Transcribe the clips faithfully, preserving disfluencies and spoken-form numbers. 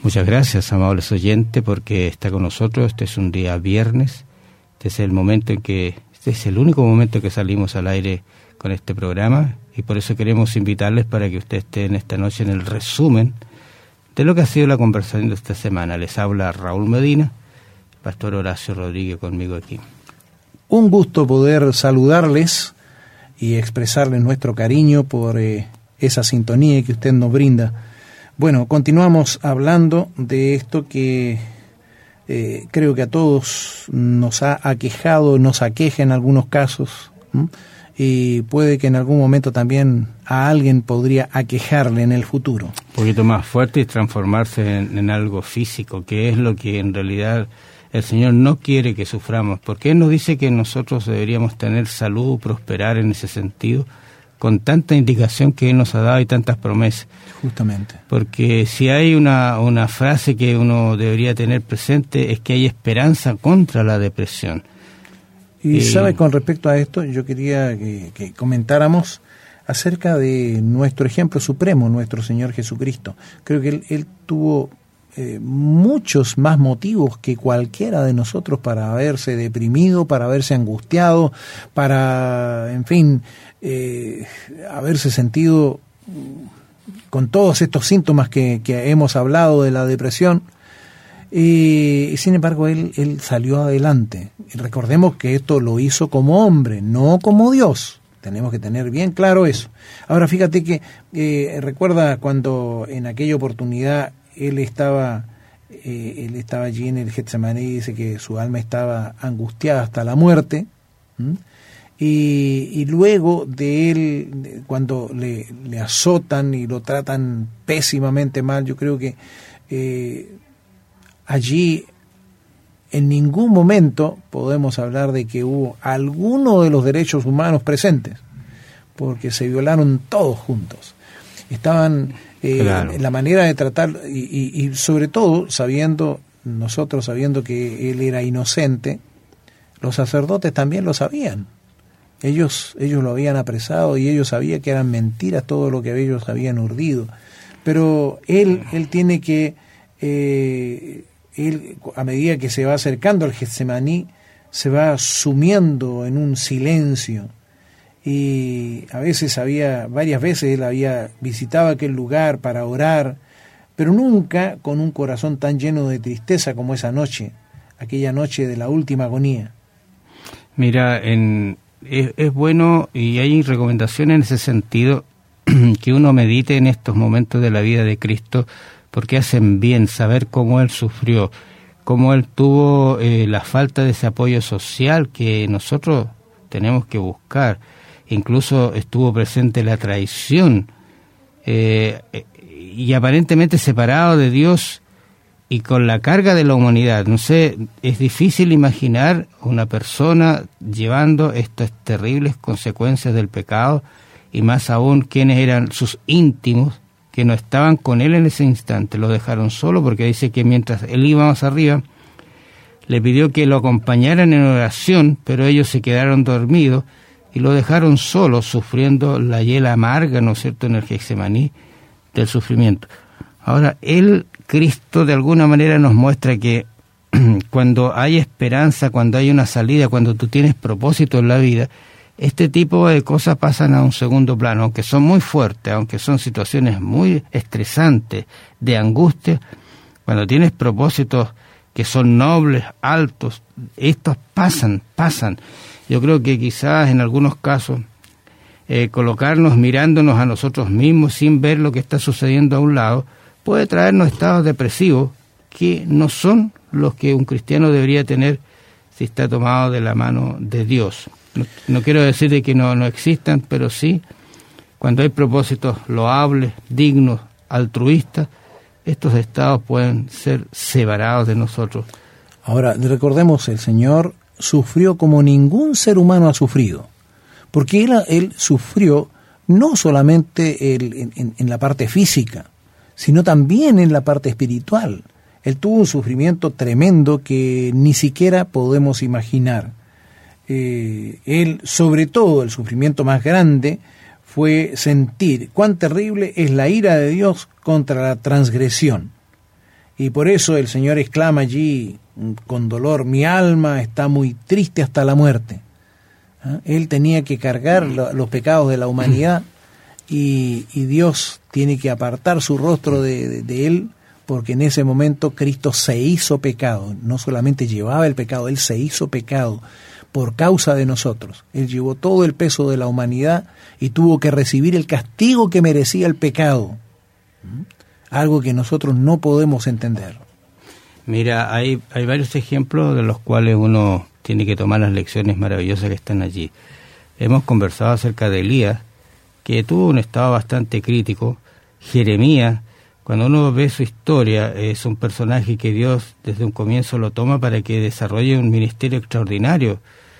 Muchas gracias, amables oyentes, porque está con nosotros. Este es un día viernes. Este es el momento en que, este es el único momento que salimos al aire con este programa, y por eso queremos invitarles para que usted esté en esta noche en el resumen de lo que ha sido la conversación de esta semana. Les habla Raúl Medina, Pastor Horacio Rodríguez conmigo aquí. Un gusto poder saludarles y expresarles nuestro cariño por eh, esa sintonía que usted nos brinda. Bueno, continuamos hablando de esto que eh, creo que a todos nos ha aquejado, nos aqueja en algunos casos, ¿m? Y puede que en algún momento también a alguien podría aquejarle en el futuro. Un poquito más fuerte y transformarse en, en algo físico, que es lo que en realidad el Señor no quiere que suframos, porque Él nos dice que nosotros deberíamos tener salud, prosperar en ese sentido, con tanta indicación que Él nos ha dado y tantas promesas. Justamente. Porque si hay una, una frase que uno debería tener presente, es que hay esperanza contra la depresión. Y eh, sabe, con respecto a esto, yo quería que, que comentáramos acerca de nuestro ejemplo supremo, nuestro Señor Jesucristo. Creo que Él, él tuvo eh, muchos más motivos que cualquiera de nosotros para haberse deprimido, para haberse angustiado, para, en fin, eh, haberse sentido con todos estos síntomas que, que hemos hablado de la depresión. Y sin embargo él, él salió adelante. Y recordemos que esto lo hizo como hombre, no como Dios. Tenemos que tener bien claro eso. Ahora fíjate que eh, recuerda cuando en aquella oportunidad él estaba eh, él estaba allí en el Getsemaní, y dice que su alma estaba angustiada hasta la muerte. ¿Mm? Y, y luego de él, cuando le, le azotan y lo tratan pésimamente mal, yo creo que eh, allí en ningún momento podemos hablar de que hubo alguno de los derechos humanos presentes, porque se violaron todos juntos. Estaban eh, claro. la manera de tratar, y, y, y sobre todo sabiendo, nosotros sabiendo que él era inocente, los sacerdotes también lo sabían. Ellos, ellos lo habían apresado y ellos sabían que eran mentiras todo lo que ellos habían urdido. Pero él, él tiene que... Eh, Él, a medida que se va acercando al Getsemaní, se va sumiendo en un silencio, y a veces había, varias veces él había visitado aquel lugar para orar, pero nunca con un corazón tan lleno de tristeza como esa noche, aquella noche de la última agonía. Mira, en, es, es bueno, y hay recomendaciones en ese sentido, que uno medite en estos momentos de la vida de Cristo, porque hacen bien saber cómo Él sufrió, cómo Él tuvo eh, la falta de ese apoyo social que nosotros tenemos que buscar. Incluso estuvo presente la traición, eh, y aparentemente separado de Dios y con la carga de la humanidad. No sé, es difícil imaginar una persona llevando estas terribles consecuencias del pecado, y más aún quienes eran sus íntimos, que no estaban con él en ese instante, lo dejaron solo, porque dice que mientras él iba más arriba, le pidió que lo acompañaran en oración, pero ellos se quedaron dormidos y lo dejaron solo, sufriendo la hiela amarga, ¿no es cierto?, en el Getsemaní del sufrimiento. Ahora, él, Cristo, de alguna manera nos muestra que cuando hay esperanza, cuando hay una salida, cuando tú tienes propósito en la vida, este tipo de cosas pasan a un segundo plano, aunque son muy fuertes, aunque son situaciones muy estresantes, de angustia. Cuando tienes propósitos que son nobles, altos, estos pasan, pasan. Yo creo que quizás en algunos casos eh, colocarnos mirándonos a nosotros mismos sin ver lo que está sucediendo a un lado puede traernos estados depresivos que no son los que un cristiano debería tener si está tomado de la mano de Dios. No, no quiero decir de que no, no existan, pero sí, cuando hay propósitos loables, dignos, altruistas, estos estados pueden ser separados de nosotros. Ahora, recordemos, el Señor sufrió como ningún ser humano ha sufrido, porque Él, él sufrió no solamente el, en, en la parte física, sino también en la parte espiritual. Él tuvo un sufrimiento tremendo que ni siquiera podemos imaginar. Eh, él, sobre todo, el sufrimiento más grande fue sentir cuán terrible es la ira de Dios contra la transgresión. Y por eso el Señor exclama allí con dolor, mi alma está muy triste hasta la muerte. ¿Ah? Él tenía que cargar lo, los pecados de la humanidad y, y Dios tiene que apartar su rostro de, de, de él, porque en ese momento Cristo se hizo pecado, no solamente llevaba el pecado, Él se hizo pecado por causa de nosotros. Él llevó todo el peso de la humanidad y tuvo que recibir el castigo que merecía el pecado. Algo que nosotros no podemos entender. Mira, hay, hay varios ejemplos de los cuales uno tiene que tomar las lecciones maravillosas que están allí. Hemos conversado acerca de Elías, que tuvo un estado bastante crítico. Jeremías, cuando uno ve su historia, es un personaje que Dios desde un comienzo lo toma para que desarrolle un ministerio extraordinario.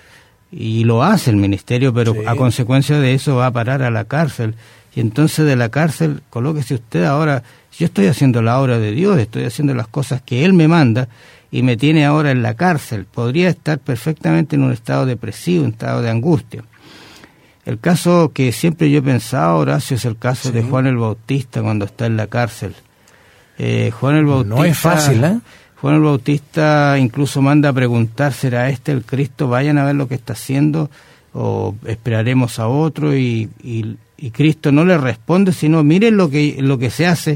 Y lo hace el ministerio, pero sí, a consecuencia de eso va a parar a la cárcel. Y entonces de la cárcel, colóquese usted ahora, yo estoy haciendo la obra de Dios, estoy haciendo las cosas que Él me manda y me tiene ahora en la cárcel. Podría estar perfectamente en un estado depresivo, un estado de angustia. El caso que siempre yo he pensado, Horacio, es el caso sí. de Juan el Bautista cuando está en la cárcel. Eh, Juan el Bautista... No es fácil, ¿eh? Juan el Bautista incluso manda a preguntar, ¿será este el Cristo? Vayan a ver lo que está haciendo o esperaremos a otro, y, y, y Cristo no le responde, sino miren lo que, lo que se hace,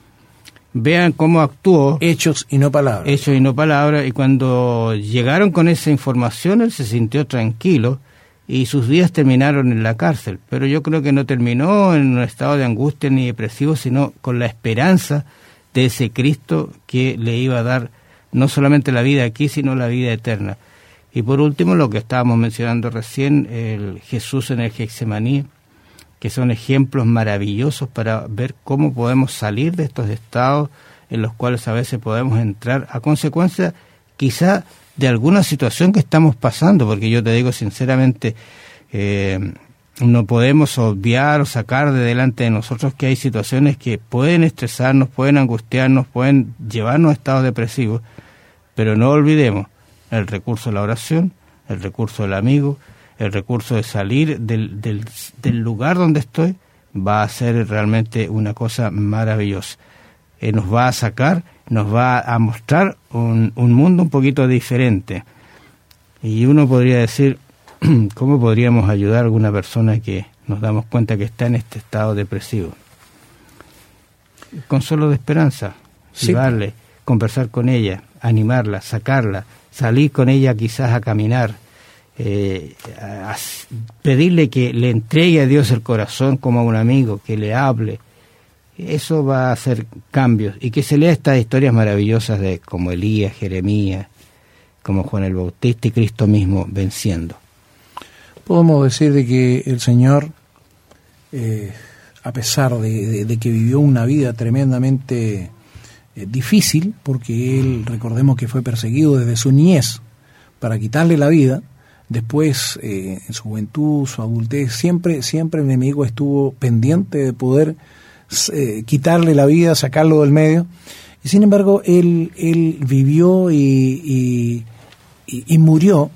vean cómo actuó. Hechos y no palabras. Hechos y no palabras, y cuando llegaron con esa información, él se sintió tranquilo, y sus días terminaron en la cárcel, pero yo creo que no terminó en un estado de angustia ni depresivo, sino con la esperanza de ese Cristo que le iba a dar no solamente la vida aquí, sino la vida eterna. Y por último, lo que estábamos mencionando recién, el Jesús en el Getsemaní, que son ejemplos maravillosos para ver cómo podemos salir de estos estados en los cuales a veces podemos entrar a consecuencia quizá de alguna situación que estamos pasando, porque yo te digo sinceramente, eh, no podemos obviar o sacar de delante de nosotros que hay situaciones que pueden estresarnos, pueden angustiarnos, pueden llevarnos a estados depresivos, pero no olvidemos el recurso de la oración, el recurso del amigo, el recurso de salir del, del, del lugar donde estoy, va a ser realmente una cosa maravillosa. Eh, nos va a sacar, nos va a mostrar un, un mundo un poquito diferente. Y uno podría decir, ¿cómo podríamos ayudar a alguna persona que nos damos cuenta que está en este estado depresivo? Consuelo de esperanza, sí. llevarle, conversar con ella, animarla, sacarla, salir con ella quizás a caminar, eh, a, a pedirle que le entregue a Dios el corazón como a un amigo, que le hable. Eso va a hacer cambios, y que se lea estas historias maravillosas de como Elías, Jeremías, como Juan el Bautista y Cristo mismo venciendo. Podemos decir de que el Señor, eh, a pesar de, de, de que vivió una vida tremendamente eh, difícil, porque Él, recordemos que fue perseguido desde su niñez para quitarle la vida, después eh, en su juventud, su adultez, siempre, siempre el enemigo estuvo pendiente de poder eh, quitarle la vida, sacarlo del medio, y sin embargo Él, él vivió y, y, y, y murió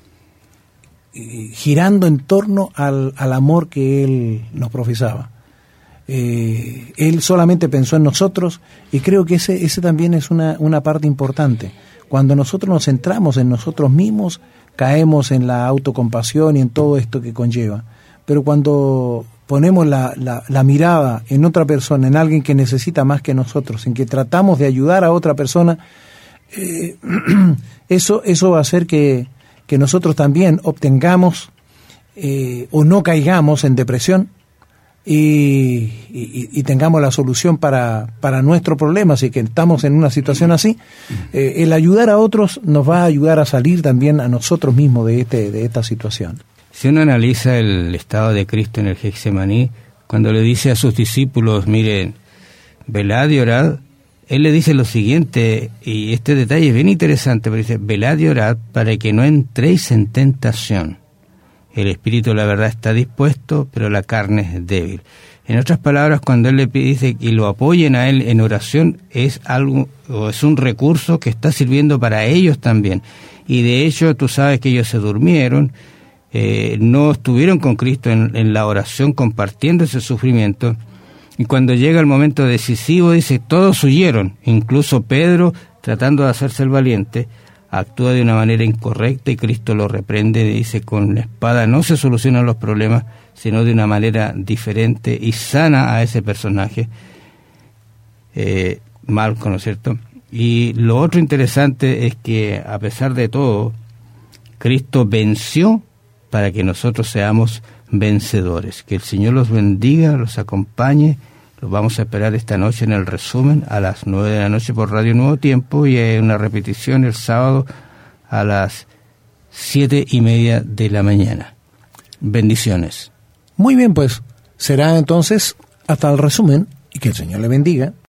girando en torno al, al amor que Él nos profesaba. Eh, él solamente pensó en nosotros, y creo que ese, ese también es una, una parte importante. Cuando nosotros nos centramos en nosotros mismos, caemos en la autocompasión y en todo esto que conlleva. Pero cuando ponemos la, la, la mirada en otra persona, en alguien que necesita más que nosotros, en que tratamos de ayudar a otra persona, eh, eso, eso va a hacer que que nosotros también obtengamos eh, o no caigamos en depresión y, y, y tengamos la solución para, para nuestro problema. Así que estamos en una situación así, eh, el ayudar a otros nos va a ayudar a salir también a nosotros mismos de, este, de esta situación. Si uno analiza el estado de Cristo en el Getsemaní, cuando le dice a sus discípulos, miren, velad y orad, Él le dice lo siguiente, y este detalle es bien interesante, pero dice, velad y orad para que no entréis en tentación. El espíritu, la verdad, está dispuesto, pero la carne es débil. En otras palabras, cuando Él le dice que lo apoyen a Él en oración, es algo, o es un recurso que está sirviendo para ellos también. Y de hecho, tú sabes que ellos se durmieron, eh, no estuvieron con Cristo en, en la oración compartiendo ese sufrimiento, Y cuando llega el momento decisivo, dice, todos huyeron, incluso Pedro, tratando de hacerse el valiente, actúa de una manera incorrecta y Cristo lo reprende y dice, con la espada no se solucionan los problemas, sino de una manera diferente, y sana a ese personaje, eh, Malco, ¿no es cierto? Y lo otro interesante es que, a pesar de todo, Cristo venció para que nosotros seamos vencedores. Que el Señor los bendiga, los acompañe. Los vamos a esperar esta noche en el resumen a las nueve de la noche por Radio Nuevo Tiempo, y hay una repetición el sábado a las siete y media de la mañana. Bendiciones. Muy bien, pues será entonces hasta el resumen, y que el Señor le bendiga.